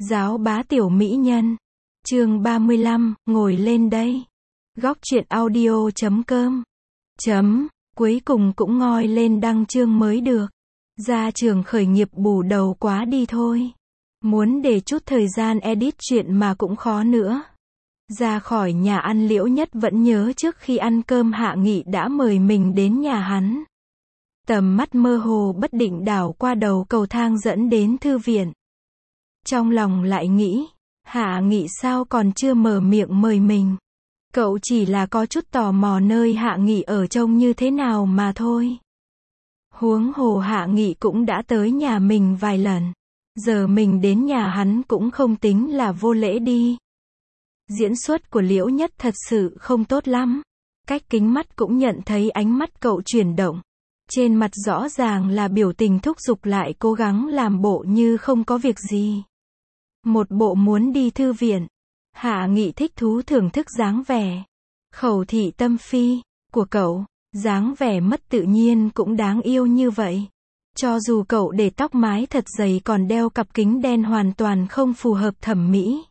Giáo bá tiểu mỹ nhân. Chương 35, ngồi lên đây. Góc truyện audio.com. Cuối cùng cũng ngoi lên đăng chương mới được. Ra trường khởi nghiệp bù đầu quá đi thôi. Muốn để chút thời gian edit chuyện mà cũng khó nữa. Ra khỏi nhà ăn Liễu Nhất vẫn nhớ trước khi ăn cơm Hạ Nghị đã mời mình đến nhà hắn. Tầm mắt mơ hồ bất định đảo qua đầu cầu thang dẫn đến thư viện. Trong lòng lại nghĩ, Hạ Nghị sao còn chưa mở miệng mời mình. Cậu chỉ là có chút tò mò nơi Hạ Nghị ở trông như thế nào mà thôi. Huống hồ Hạ Nghị cũng đã tới nhà mình vài lần. Giờ mình đến nhà hắn cũng không tính là vô lễ đi. Diễn xuất của Liễu Nhất thật sự không tốt lắm. Cách kính mắt cũng nhận thấy ánh mắt cậu chuyển động. Trên mặt rõ ràng là biểu tình thúc giục lại cố gắng làm bộ như không có việc gì. Một bộ muốn đi thư viện. Hạ Nghị thích thú thưởng thức dáng vẻ khẩu thị tâm phi của cậu. Dáng vẻ mất tự nhiên cũng đáng yêu như vậy. Cho dù cậu để tóc mái thật dày còn đeo cặp kính đen hoàn toàn không phù hợp thẩm mỹ.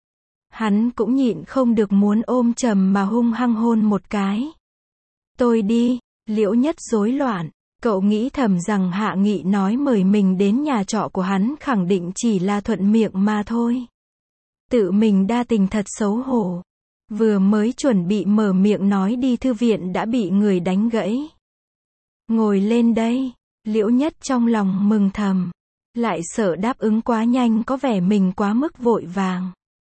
Hắn cũng nhịn không được muốn ôm chầm mà hung hăng hôn một cái. Tôi đi. Liễu Nhất rối loạn. Cậu nghĩ thầm rằng Hạ Nghị nói mời mình đến nhà trọ của hắn khẳng định chỉ là thuận miệng mà thôi. Tự mình đa tình thật xấu hổ. Vừa mới chuẩn bị mở miệng nói đi thư viện đã bị người đánh gãy. Ngồi lên đây. Liễu Nhất trong lòng mừng thầm. Lại sợ đáp ứng quá nhanh có vẻ mình quá mức vội vàng.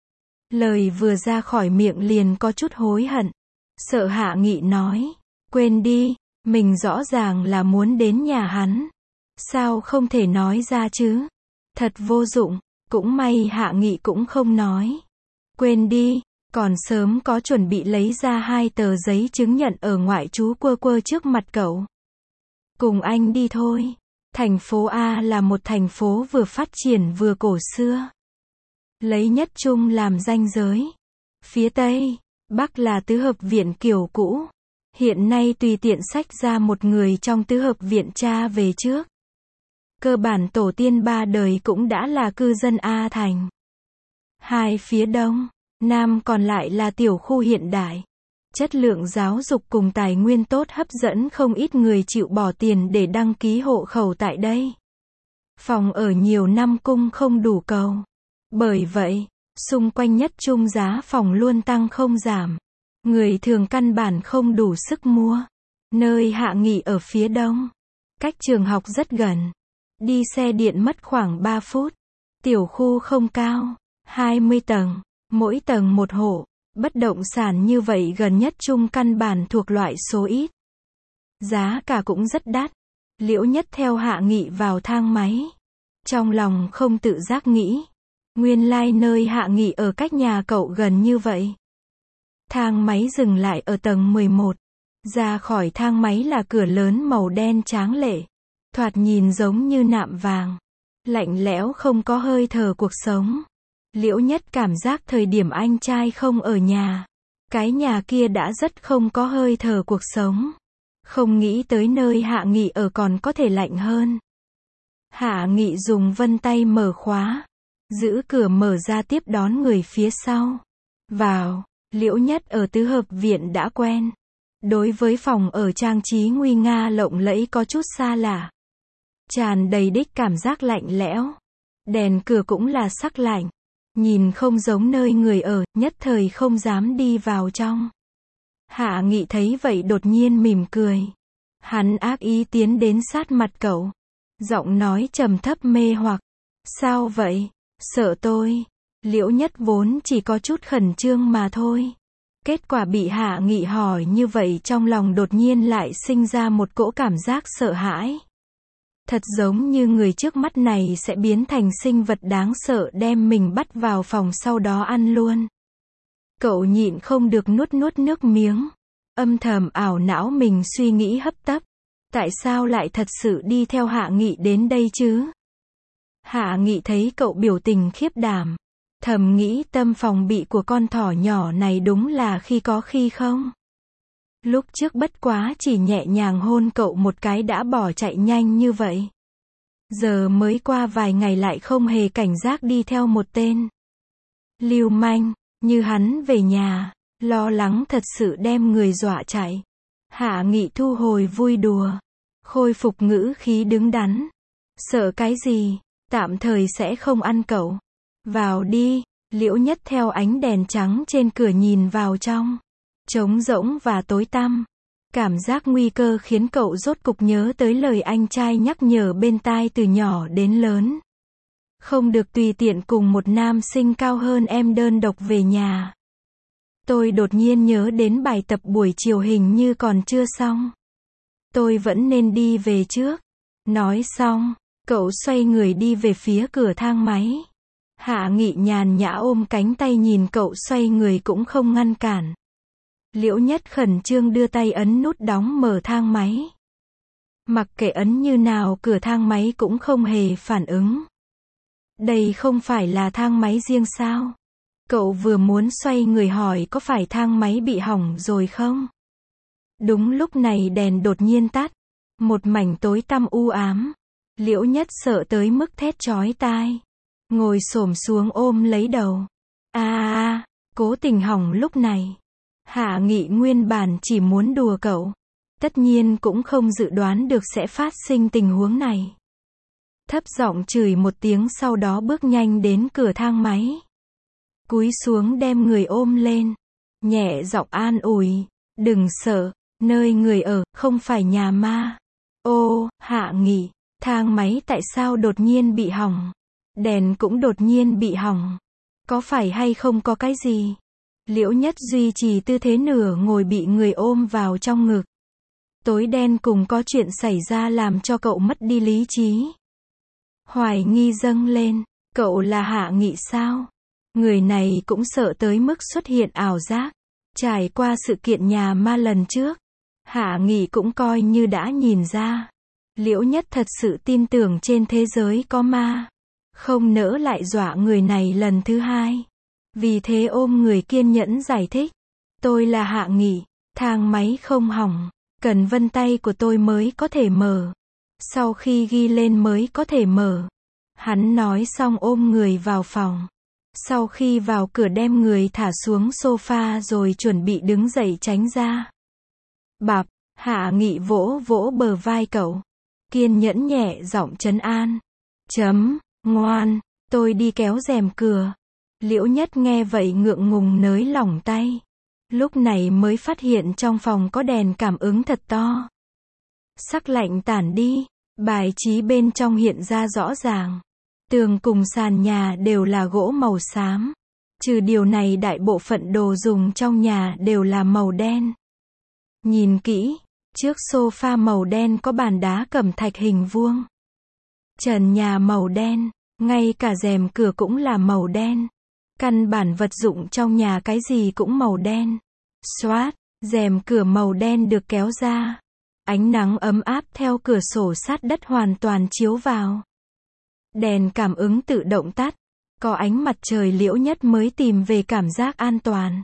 Lời vừa ra khỏi miệng liền có chút hối hận. Sợ Hạ Nghị nói. Quên đi, mình rõ ràng là muốn đến nhà hắn. Sao không thể nói ra chứ? Thật vô dụng, cũng may Hạ Nghị cũng không nói. Quên đi, còn sớm có chuẩn bị lấy ra 2 tờ giấy chứng nhận ở ngoại trú quơ quơ trước mặt cậu. Cùng anh đi thôi. Thành phố A là một thành phố vừa phát triển vừa cổ xưa. Lấy Nhất Trung làm ranh giới. Phía Tây, Bắc là tứ hợp viện kiểu cũ. Hiện nay tùy tiện xách ra một người trong tứ hợp viện cha về trước. Cơ bản tổ tiên 3 đời cũng đã là cư dân A thành. Hai phía Đông, Nam còn lại là tiểu khu hiện đại. Chất lượng giáo dục cùng tài nguyên tốt hấp dẫn không ít người chịu bỏ tiền để đăng ký hộ khẩu tại đây. Phòng ở nhiều năm cung không đủ cầu. Bởi vậy, xung quanh Nhất Trung giá phòng luôn tăng không giảm. Người thường căn bản không đủ sức mua. Nơi Hạ Nghị ở phía đông. Cách trường học rất gần. Đi xe điện mất khoảng 3 phút. Tiểu khu không cao. 20 tầng. Mỗi tầng một hộ. Bất động sản như vậy gần Nhất Trung căn bản thuộc loại số ít. Giá cả cũng rất đắt. Liễu Nhất theo Hạ Nghị vào thang máy. Trong lòng không tự giác nghĩ. Nguyên lai nơi Hạ Nghị ở cách nhà cậu gần như vậy. Thang máy dừng lại ở tầng 11. Ra khỏi thang máy là cửa lớn màu đen tráng lệ. Thoạt nhìn giống như nạm vàng. Lạnh lẽo không có hơi thở cuộc sống. Liễu Nhất cảm giác thời điểm anh trai không ở nhà. Cái nhà kia đã rất không có hơi thở cuộc sống. Không nghĩ tới nơi Hạ Nghị ở còn có thể lạnh hơn. Hạ Nghị dùng vân tay mở khóa. Giữ cửa mở ra tiếp đón người phía sau. Vào. Liễu Nhất ở tứ hợp viện đã quen. Đối với phòng ở trang trí nguy nga lộng lẫy có chút xa lạ. Tràn đầy đích cảm giác lạnh lẽo. Đèn cửa cũng là sắc lạnh. Nhìn không giống nơi người ở, nhất thời không dám đi vào trong. Hạ Nghị thấy vậy đột nhiên mỉm cười. Hắn ác ý tiến đến sát mặt cậu. Giọng nói trầm thấp mê hoặc. Sao vậy? Sợ tôi. Liễu Nhất vốn chỉ có chút khẩn trương mà thôi. Kết quả bị Hạ Nghị hỏi như vậy trong lòng đột nhiên lại sinh ra một cỗ cảm giác sợ hãi. Thật giống như người trước mắt này sẽ biến thành sinh vật đáng sợ đem mình bắt vào phòng sau đó ăn luôn. Cậu nhịn không được nuốt nước miếng. Âm thầm ảo não mình suy nghĩ hấp tấp. Tại sao lại thật sự đi theo Hạ Nghị đến đây chứ? Hạ Nghị thấy cậu biểu tình khiếp đảm. Thầm nghĩ tâm phòng bị của con thỏ nhỏ này đúng là khi có khi không. Lúc trước bất quá chỉ nhẹ nhàng hôn cậu một cái đã bỏ chạy nhanh như vậy. Giờ mới qua vài ngày lại không hề cảnh giác đi theo một tên lưu manh như hắn về nhà, lo lắng thật sự đem người dọa chạy. Hạ Nghị thu hồi vui đùa, khôi phục ngữ khí đứng đắn. Sợ cái gì, tạm thời sẽ không ăn cậu. Vào đi. Liễu Nhất theo ánh đèn trắng trên cửa nhìn vào trong. Trống rỗng và tối tăm. Cảm giác nguy cơ khiến cậu rốt cục nhớ tới lời anh trai nhắc nhở bên tai từ nhỏ đến lớn. Không được tùy tiện cùng một nam sinh cao hơn em đơn độc về nhà. Tôi đột nhiên nhớ đến bài tập buổi chiều hình như còn chưa xong. Tôi vẫn nên đi về trước. Nói xong, cậu xoay người đi về phía cửa thang máy. Hạ Nghị nhàn nhã ôm cánh tay nhìn cậu xoay người cũng không ngăn cản. Liễu Nhất khẩn trương đưa tay ấn nút đóng mở thang máy. Mặc kệ ấn như nào cửa thang máy cũng không hề phản ứng. Đây không phải là thang máy riêng sao? Cậu vừa muốn xoay người hỏi có phải thang máy bị hỏng rồi không? Đúng lúc này đèn đột nhiên tắt. Một mảnh tối tăm u ám. Liễu Nhất sợ tới mức thét chói tai. Ngồi xổm xuống ôm lấy đầu. Cố tình hỏng lúc này. Hạ Nghị nguyên bản chỉ muốn đùa cậu. Tất nhiên cũng không dự đoán được sẽ phát sinh tình huống này. Thấp giọng chửi một tiếng sau đó bước nhanh đến cửa thang máy. Cúi xuống đem người ôm lên. Nhẹ giọng an ủi. Đừng sợ, nơi người ở, không phải nhà ma. Ô, Hạ Nghị, thang máy tại sao đột nhiên bị hỏng? Đèn cũng đột nhiên bị hỏng. Có phải hay không có cái gì? Liễu Nhất duy trì tư thế nửa ngồi bị người ôm vào trong ngực. Tối đen cùng có chuyện xảy ra làm cho cậu mất đi lý trí. Hoài nghi dâng lên, cậu là Hạ Nghị sao? Người này cũng sợ tới mức xuất hiện ảo giác. Trải qua sự kiện nhà ma lần trước, Hạ Nghị cũng coi như đã nhìn ra. Liễu Nhất thật sự tin tưởng trên thế giới có ma. Không nỡ lại dọa người này lần thứ hai. Vì thế ôm người kiên nhẫn giải thích. Tôi là Hạ Nghị, thang máy không hỏng. Cần vân tay của tôi mới có thể mở. Sau khi ghi lên mới có thể mở. Hắn nói xong ôm người vào phòng. Sau khi vào cửa đem người thả xuống sofa rồi chuẩn bị đứng dậy tránh ra. Bạp, Hạ Nghị vỗ vỗ bờ vai cậu. Kiên nhẫn nhẹ giọng trấn an. Ngoan, tôi đi kéo rèm cửa. Liễu Nhất nghe vậy ngượng ngùng nới lỏng tay. Lúc này mới phát hiện trong phòng có đèn cảm ứng thật to. Sắc lạnh tản đi, bài trí bên trong hiện ra rõ ràng. Tường cùng sàn nhà đều là gỗ màu xám. Trừ điều này đại bộ phận đồ dùng trong nhà đều là màu đen. Nhìn kỹ, trước sofa màu đen có bàn đá cẩm thạch hình vuông. Trần nhà màu đen, ngay cả rèm cửa cũng là màu đen. Căn bản vật dụng trong nhà cái gì cũng màu đen. Xoát, rèm cửa màu đen được kéo ra. Ánh nắng ấm áp theo cửa sổ sát đất hoàn toàn chiếu vào. Đèn cảm ứng tự động tắt. Có ánh mặt trời Liễu Nhất mới tìm về cảm giác an toàn.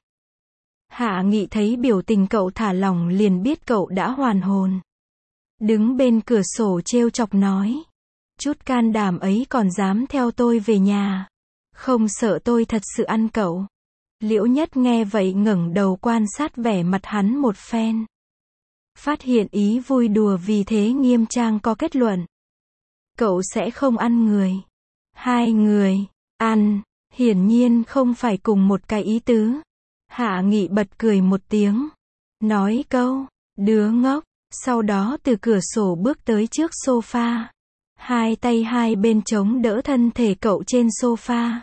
Hạ Nghị thấy biểu tình cậu thả lỏng liền biết cậu đã hoàn hồn. Đứng bên cửa sổ trêu chọc nói. Chút can đảm ấy còn dám theo tôi về nhà. Không sợ tôi thật sự ăn cậu. Liễu Nhất nghe vậy ngẩng đầu quan sát vẻ mặt hắn một phen. Phát hiện ý vui đùa vì thế nghiêm trang có kết luận. Cậu sẽ không ăn người. Hai người, ăn, hiển nhiên không phải cùng một cái ý tứ. Hạ Nghị bật cười một tiếng. Nói câu, đứa ngốc, sau đó từ cửa sổ bước tới trước sofa. Hai tay hai bên chống đỡ thân thể cậu trên sofa.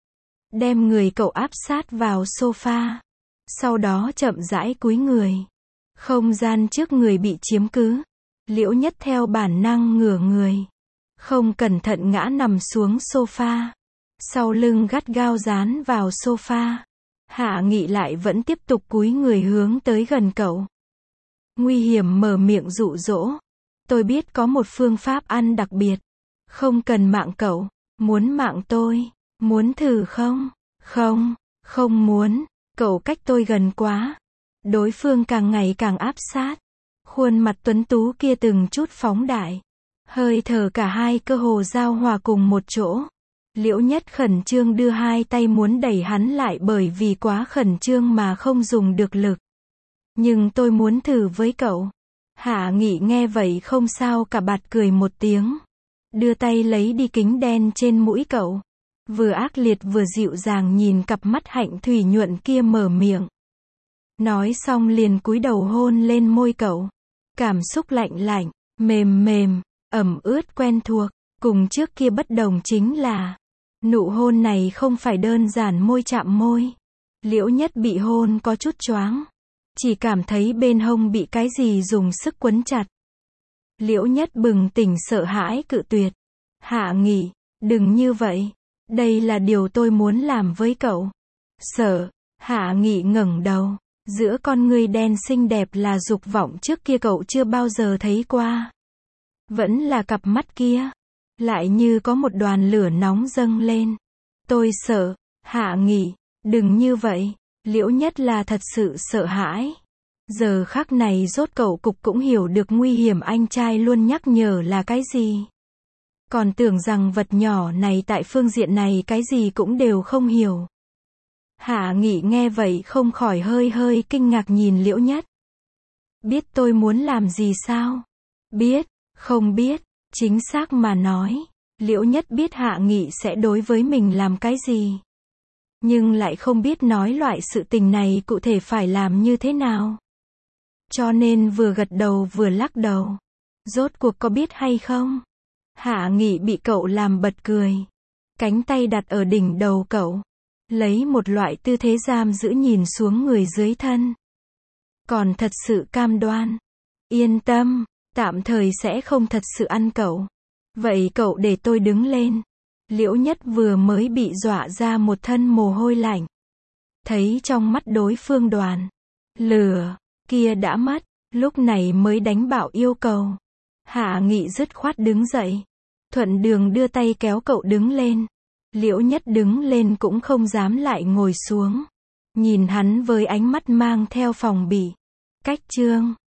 Đem người cậu áp sát vào sofa. Sau đó chậm rãi cúi người. Không gian trước người bị chiếm cứ. Liễu Nhất theo bản năng ngửa người. Không cẩn thận ngã nằm xuống sofa. Sau lưng gắt gao dán vào sofa. Hạ Nghị lại vẫn tiếp tục cúi người hướng tới gần cậu. Nguy hiểm mở miệng dụ dỗ. Tôi biết có một phương pháp ăn đặc biệt. Không cần mạng cậu. Muốn mạng tôi. Muốn thử không? Không muốn. Cậu cách tôi gần quá. Đối phương càng ngày càng áp sát. Khuôn mặt tuấn tú kia từng chút phóng đại. Hơi thở cả hai cơ hồ giao hòa cùng một chỗ. Liễu Nhất khẩn trương đưa hai tay muốn đẩy hắn lại bởi vì quá khẩn trương mà không dùng được lực. Nhưng tôi muốn thử với cậu. Hạ Nghị nghe vậy không sao cả bật cười một tiếng. Đưa tay lấy đi kính đen trên mũi cậu. Vừa ác liệt vừa dịu dàng nhìn cặp mắt hạnh thủy nhuận kia mở miệng. Nói xong liền cúi đầu hôn lên môi cậu. Cảm xúc lạnh lạnh, mềm mềm, ẩm ướt quen thuộc. Cùng trước kia bất đồng chính là nụ hôn này không phải đơn giản môi chạm môi. Liễu Nhất bị hôn có chút choáng. Chỉ cảm thấy bên hông bị cái gì dùng sức quấn chặt. Liễu Nhất bừng tỉnh sợ hãi cự tuyệt. Hạ Nghị, đừng như vậy. Đây là điều tôi muốn làm với cậu. Sợ. Hạ Nghị ngẩng đầu. Giữa con người đen xinh đẹp là dục vọng trước kia cậu chưa bao giờ thấy qua. Vẫn là cặp mắt kia. Lại như có một đoàn lửa nóng dâng lên. Tôi sợ. Hạ Nghị, đừng như vậy. Liễu Nhất là thật sự sợ hãi. Giờ khắc này rốt cậu cục cũng hiểu được nguy hiểm anh trai luôn nhắc nhở là cái gì. Còn tưởng rằng vật nhỏ này tại phương diện này cái gì cũng đều không hiểu. Hạ Nghị nghe vậy không khỏi hơi kinh ngạc nhìn Liễu Nhất. Biết tôi muốn làm gì sao? Biết, không biết, chính xác mà nói. Liễu Nhất biết Hạ Nghị sẽ đối với mình làm cái gì. Nhưng lại không biết nói loại sự tình này cụ thể phải làm như thế nào. Cho nên vừa gật đầu vừa lắc đầu. Rốt cuộc có biết hay không? Hạ Nghị bị cậu làm bật cười. Cánh tay đặt ở đỉnh đầu cậu. Lấy một loại tư thế giam giữ nhìn xuống người dưới thân. Còn thật sự cam đoan. Yên tâm, tạm thời sẽ không thật sự ăn cậu. Vậy cậu để tôi đứng lên. Liễu Nhất vừa mới bị dọa ra một thân mồ hôi lạnh. Thấy trong mắt đối phương đoàn lửa kia đã mất, lúc này mới đánh bạo yêu cầu. Hạ Nghị dứt khoát đứng dậy. Thuận đường đưa tay kéo cậu đứng lên. Liễu Nhất đứng lên cũng không dám lại ngồi xuống. Nhìn hắn với ánh mắt mang theo phòng bị. Cách chương